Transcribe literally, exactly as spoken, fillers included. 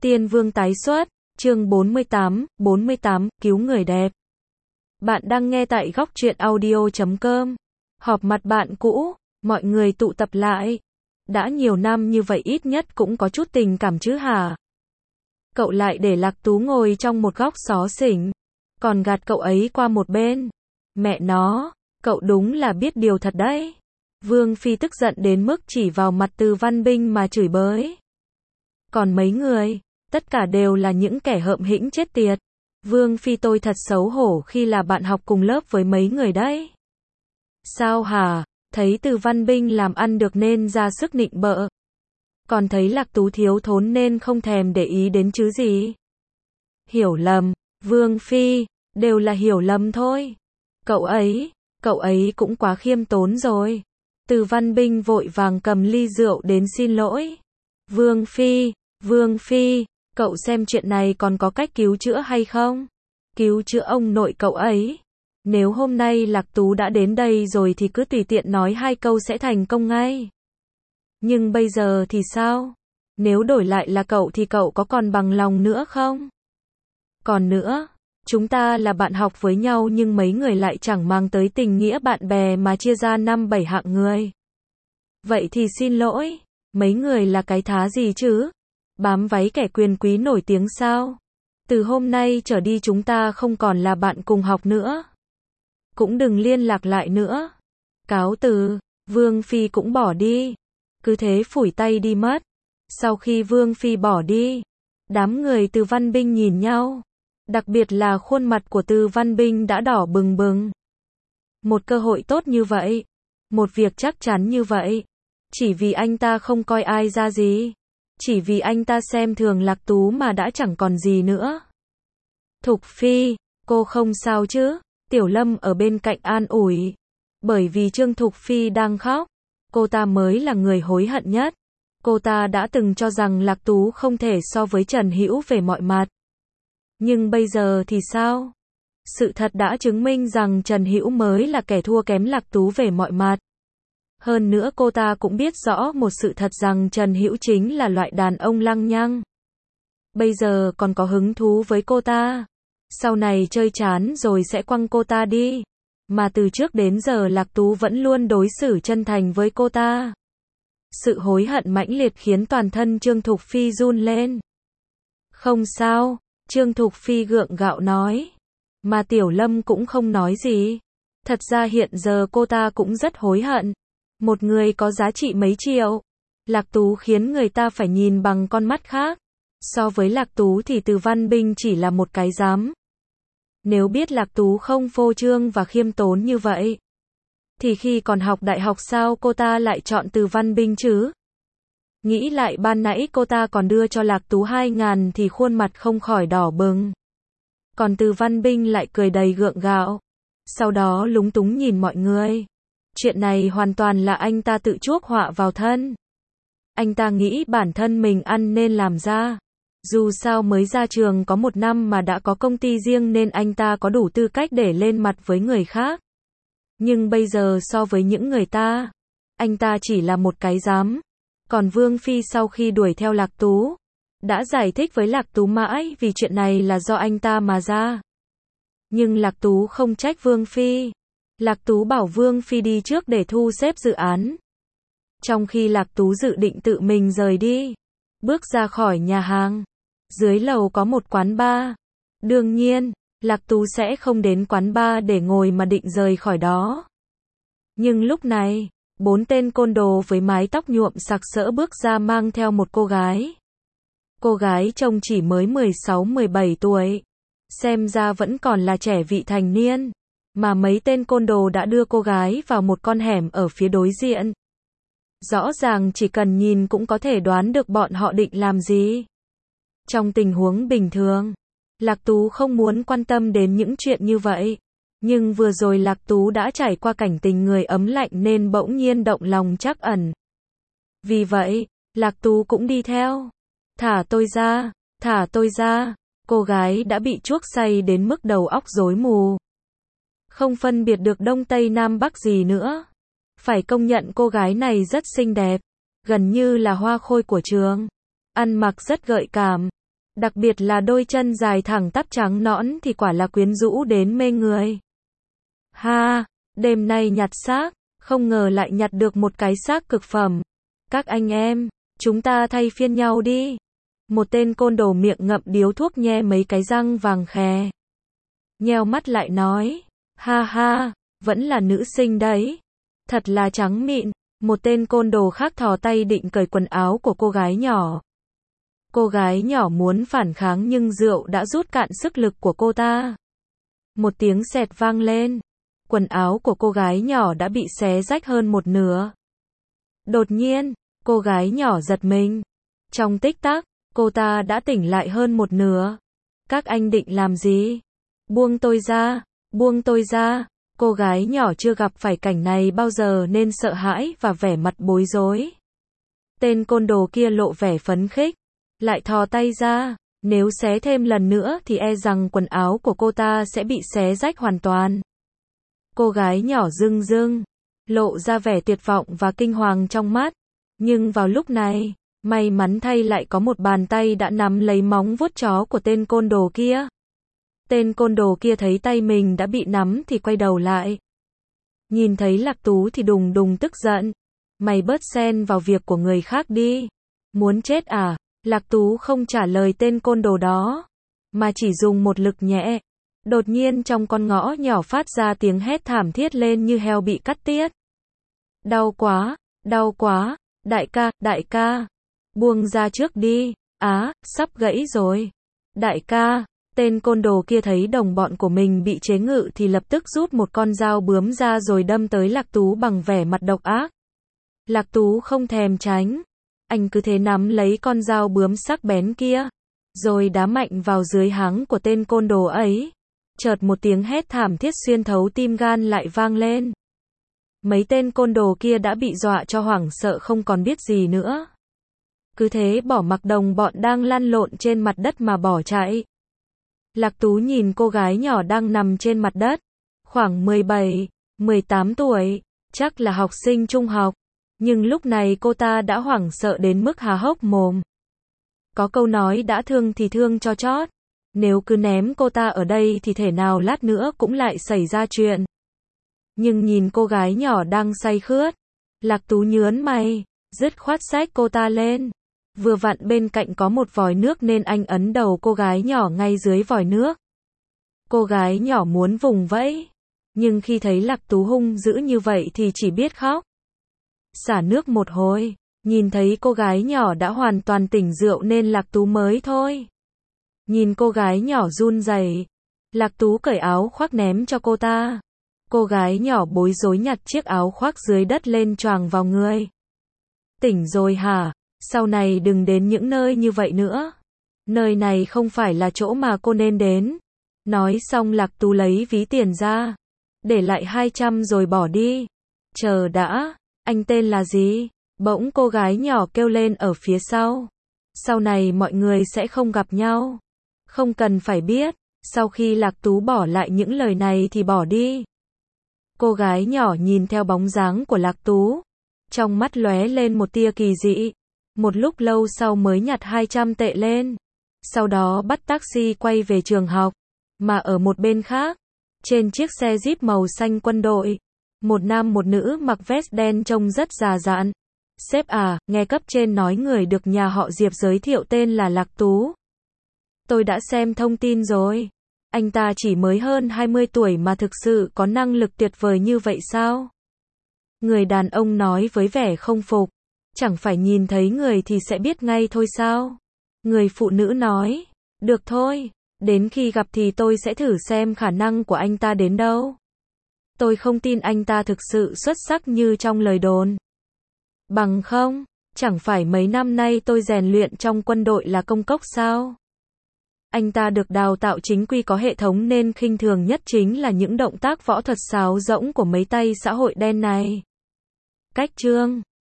Tiên Vương tái xuất, chương bốn mươi tám, bốn mươi tám, cứu người đẹp. Bạn đang nghe tại góc truyện audio chấm com. Họp mặt bạn cũ, mọi người tụ tập lại. Đã nhiều năm như vậy ít nhất cũng có chút tình cảm chứ hả? Cậu lại để Lạc Tú ngồi trong một góc xó xỉnh, còn gạt cậu ấy qua một bên. Mẹ nó, cậu đúng là biết điều thật đấy. Vương Phi tức giận đến mức chỉ vào mặt Từ Văn Binh mà chửi bới. Còn mấy người, tất cả đều là những kẻ hợm hĩnh chết tiệt. Vương Phi tôi thật xấu hổ khi là bạn học cùng lớp với mấy người đấy. Sao hả, thấy Từ Văn Binh làm ăn được nên ra sức nịnh bợ. Còn thấy Lạc Tú thiếu thốn nên không thèm để ý đến chứ gì. Hiểu lầm, Vương Phi, đều là hiểu lầm thôi. Cậu ấy, cậu ấy cũng quá khiêm tốn rồi. Từ Văn Binh vội vàng cầm ly rượu đến xin lỗi. Vương Phi, Vương Phi, cậu xem chuyện này còn có cách cứu chữa hay không? Cứu chữa ông nội cậu ấy. Nếu hôm nay Lạc Tú đã đến đây rồi thì cứ tùy tiện nói hai câu sẽ thành công ngay. Nhưng bây giờ thì sao? Nếu đổi lại là cậu thì cậu có còn bằng lòng nữa không? Còn nữa, chúng ta là bạn học với nhau nhưng mấy người lại chẳng mang tới tình nghĩa bạn bè mà chia ra năm bảy hạng người. Vậy thì xin lỗi, mấy người là cái thá gì chứ? Bám váy kẻ quyền quý nổi tiếng sao? Từ hôm nay trở đi chúng ta không còn là bạn cùng học nữa. Cũng đừng liên lạc lại nữa. Cáo từ, Vương Phi cũng bỏ đi. Cứ thế phủi tay đi mất. Sau khi Vương Phi bỏ đi, đám người Từ Văn Binh nhìn nhau. Đặc biệt là khuôn mặt của Từ Văn Binh đã đỏ bừng bừng. Một cơ hội tốt như vậy, một việc chắc chắn như vậy, chỉ vì anh ta không coi ai ra gì, chỉ vì anh ta xem thường Lạc Tú mà đã chẳng còn gì nữa. Thục Phi, cô không sao chứ? Tiểu Lâm ở bên cạnh an ủi. Bởi vì Trương Thục Phi đang khóc, cô ta mới là người hối hận nhất. Cô ta đã từng cho rằng Lạc Tú không thể so với Trần Hữu về mọi mặt. Nhưng bây giờ thì sao? Sự thật đã chứng minh rằng Trần Hữu mới là kẻ thua kém Lạc Tú về mọi mặt. Hơn nữa cô ta cũng biết rõ một sự thật rằng Trần Hữu chính là loại đàn ông lăng nhăng. Bây giờ còn có hứng thú với cô ta. Sau này chơi chán rồi sẽ quăng cô ta đi. Mà từ trước đến giờ Lạc Tú vẫn luôn đối xử chân thành với cô ta. Sự hối hận mãnh liệt khiến toàn thân Trương Thục Phi run lên. Không sao, Trương Thục Phi gượng gạo nói. Mà Tiểu Lâm cũng không nói gì. Thật ra hiện giờ cô ta cũng rất hối hận. Một người có giá trị mấy triệu. Lạc Tú khiến người ta phải nhìn bằng con mắt khác. So với Lạc Tú thì Từ Văn Binh chỉ là một cái dám. Nếu biết Lạc Tú không phô trương và khiêm tốn như vậy, thì khi còn học đại học sao cô ta lại chọn Từ Văn Binh chứ? Nghĩ lại ban nãy cô ta còn đưa cho Lạc Tú hai ngàn thì khuôn mặt không khỏi đỏ bừng. Còn Từ Văn Binh lại cười đầy gượng gạo. Sau đó lúng túng nhìn mọi người. Chuyện này hoàn toàn là anh ta tự chuốc họa vào thân. Anh ta nghĩ bản thân mình ăn nên làm ra. Dù sao mới ra trường có một năm mà đã có công ty riêng nên anh ta có đủ tư cách để lên mặt với người khác. Nhưng bây giờ so với những người ta, anh ta chỉ là một cái dám. Còn Vương Phi sau khi đuổi theo Lạc Tú, đã giải thích với Lạc Tú mãi vì chuyện này là do anh ta mà ra. Nhưng Lạc Tú không trách Vương Phi. Lạc Tú bảo Vương Phi đi trước để thu xếp dự án. Trong khi Lạc Tú dự định tự mình rời đi, bước ra khỏi nhà hàng. Dưới lầu có một quán bar. Đương nhiên, Lạc Tú sẽ không đến quán bar để ngồi mà định rời khỏi đó. Nhưng lúc này, bốn tên côn đồ với mái tóc nhuộm sặc sỡ bước ra mang theo một cô gái. Cô gái trông chỉ mới mười sáu mười bảy tuổi. Xem ra vẫn còn là trẻ vị thành niên. Mà mấy tên côn đồ đã đưa cô gái vào một con hẻm ở phía đối diện. Rõ ràng chỉ cần nhìn cũng có thể đoán được bọn họ định làm gì. Trong tình huống bình thường, Lạc Tú không muốn quan tâm đến những chuyện như vậy. Nhưng vừa rồi Lạc Tú đã trải qua cảnh tình người ấm lạnh nên bỗng nhiên động lòng trắc ẩn. Vì vậy, Lạc Tú cũng đi theo. Thả tôi ra, thả tôi ra. Cô gái đã bị chuốc say đến mức đầu óc rối mù. Không phân biệt được đông tây nam bắc gì nữa. Phải công nhận cô gái này rất xinh đẹp. Gần như là hoa khôi của trường. Ăn mặc rất gợi cảm. Đặc biệt là đôi chân dài thẳng tắp trắng nõn thì quả là quyến rũ đến mê người. Ha, đêm nay nhặt xác, không ngờ lại nhặt được một cái xác cực phẩm. Các anh em, chúng ta thay phiên nhau đi. Một tên côn đồ miệng ngậm điếu thuốc nhe mấy cái răng vàng khè. Nheo mắt lại nói, ha ha, vẫn là nữ sinh đấy. Thật là trắng mịn. Một tên côn đồ khác thò tay định cởi quần áo của cô gái nhỏ. Cô gái nhỏ muốn phản kháng nhưng rượu đã rút cạn sức lực của cô ta. Một tiếng sẹt vang lên. Quần áo của cô gái nhỏ đã bị xé rách hơn một nửa. Đột nhiên, cô gái nhỏ giật mình. Trong tích tắc, cô ta đã tỉnh lại hơn một nửa. Các anh định làm gì? Buông tôi ra, buông tôi ra. Cô gái nhỏ chưa gặp phải cảnh này bao giờ nên sợ hãi và vẻ mặt bối rối. Tên côn đồ kia lộ vẻ phấn khích, lại thò tay ra, nếu xé thêm lần nữa thì e rằng quần áo của cô ta sẽ bị xé rách hoàn toàn. Cô gái nhỏ rưng rưng, lộ ra vẻ tuyệt vọng và kinh hoàng trong mắt. Nhưng vào lúc này, may mắn thay lại có một bàn tay đã nắm lấy móng vuốt chó của tên côn đồ kia. Tên côn đồ kia thấy tay mình đã bị nắm thì quay đầu lại. Nhìn thấy Lạc Tú thì đùng đùng tức giận. Mày bớt xen vào việc của người khác đi. Muốn chết à? Lạc Tú không trả lời tên côn đồ đó, mà chỉ dùng một lực nhẹ. Đột nhiên trong con ngõ nhỏ phát ra tiếng hét thảm thiết lên như heo bị cắt tiết. Đau quá, đau quá, đại ca, đại ca. Buông ra trước đi, á, sắp gãy rồi. Đại ca. Tên côn đồ kia thấy đồng bọn của mình bị chế ngự thì lập tức rút một con dao bướm ra rồi đâm tới Lạc Tú bằng vẻ mặt độc ác. Lạc Tú không thèm tránh. Anh cứ thế nắm lấy con dao bướm sắc bén kia, rồi đá mạnh vào dưới háng của tên côn đồ ấy. Chợt một tiếng hét thảm thiết xuyên thấu tim gan lại vang lên. Mấy tên côn đồ kia đã bị dọa cho hoảng sợ không còn biết gì nữa. Cứ thế bỏ mặc đồng bọn đang lăn lộn trên mặt đất mà bỏ chạy. Lạc Tú nhìn cô gái nhỏ đang nằm trên mặt đất, khoảng mười bảy, mười tám tuổi, chắc là học sinh trung học, nhưng lúc này cô ta đã hoảng sợ đến mức há hốc mồm. Có câu nói đã thương thì thương cho chót, nếu cứ ném cô ta ở đây thì thể nào lát nữa cũng lại xảy ra chuyện. Nhưng nhìn cô gái nhỏ đang say khướt, Lạc Tú nhớn mày, dứt khoát xách cô ta lên. Vừa vặn bên cạnh có một vòi nước nên anh ấn đầu cô gái nhỏ ngay dưới vòi nước. Cô gái nhỏ muốn vùng vẫy, nhưng khi thấy Lạc Tú hung dữ như vậy thì chỉ biết khóc. Xả nước một hồi, nhìn thấy cô gái nhỏ đã hoàn toàn tỉnh rượu nên Lạc Tú mới thôi. Nhìn cô gái nhỏ run rẩy, Lạc Tú cởi áo khoác ném cho cô ta. Cô gái nhỏ bối rối nhặt chiếc áo khoác dưới đất lên choàng vào người. Tỉnh rồi hả? Sau này đừng đến những nơi như vậy nữa. Nơi này không phải là chỗ mà cô nên đến. Nói xong Lạc Tú lấy ví tiền ra, để lại hai trăm rồi bỏ đi. Chờ đã, anh tên là gì? Bỗng cô gái nhỏ kêu lên ở phía sau. Sau này mọi người sẽ không gặp nhau. Không cần phải biết. Sau khi Lạc Tú bỏ lại những lời này thì bỏ đi. Cô gái nhỏ nhìn theo bóng dáng của Lạc Tú, trong mắt lóe lên một tia kỳ dị. Một lúc lâu sau mới nhặt hai trăm tệ lên. Sau đó bắt taxi quay về trường học. Mà ở một bên khác, trên chiếc xe Jeep màu xanh quân đội, một nam một nữ mặc vest đen trông rất già dặn. Sếp à, nghe cấp trên nói người được nhà họ Diệp giới thiệu tên là Lạc Tú. Tôi đã xem thông tin rồi. Anh ta chỉ mới hơn hai mươi tuổi mà thực sự có năng lực tuyệt vời như vậy sao? Người đàn ông nói với vẻ không phục. Chẳng phải nhìn thấy người thì sẽ biết ngay thôi sao? Người phụ nữ nói, được thôi, đến khi gặp thì tôi sẽ thử xem khả năng của anh ta đến đâu. Tôi không tin anh ta thực sự xuất sắc như trong lời đồn. Bằng không, chẳng phải mấy năm nay tôi rèn luyện trong quân đội là công cốc sao? Anh ta được đào tạo chính quy có hệ thống nên khinh thường nhất chính là những động tác võ thuật sáo rỗng của mấy tay xã hội đen này. Cách chương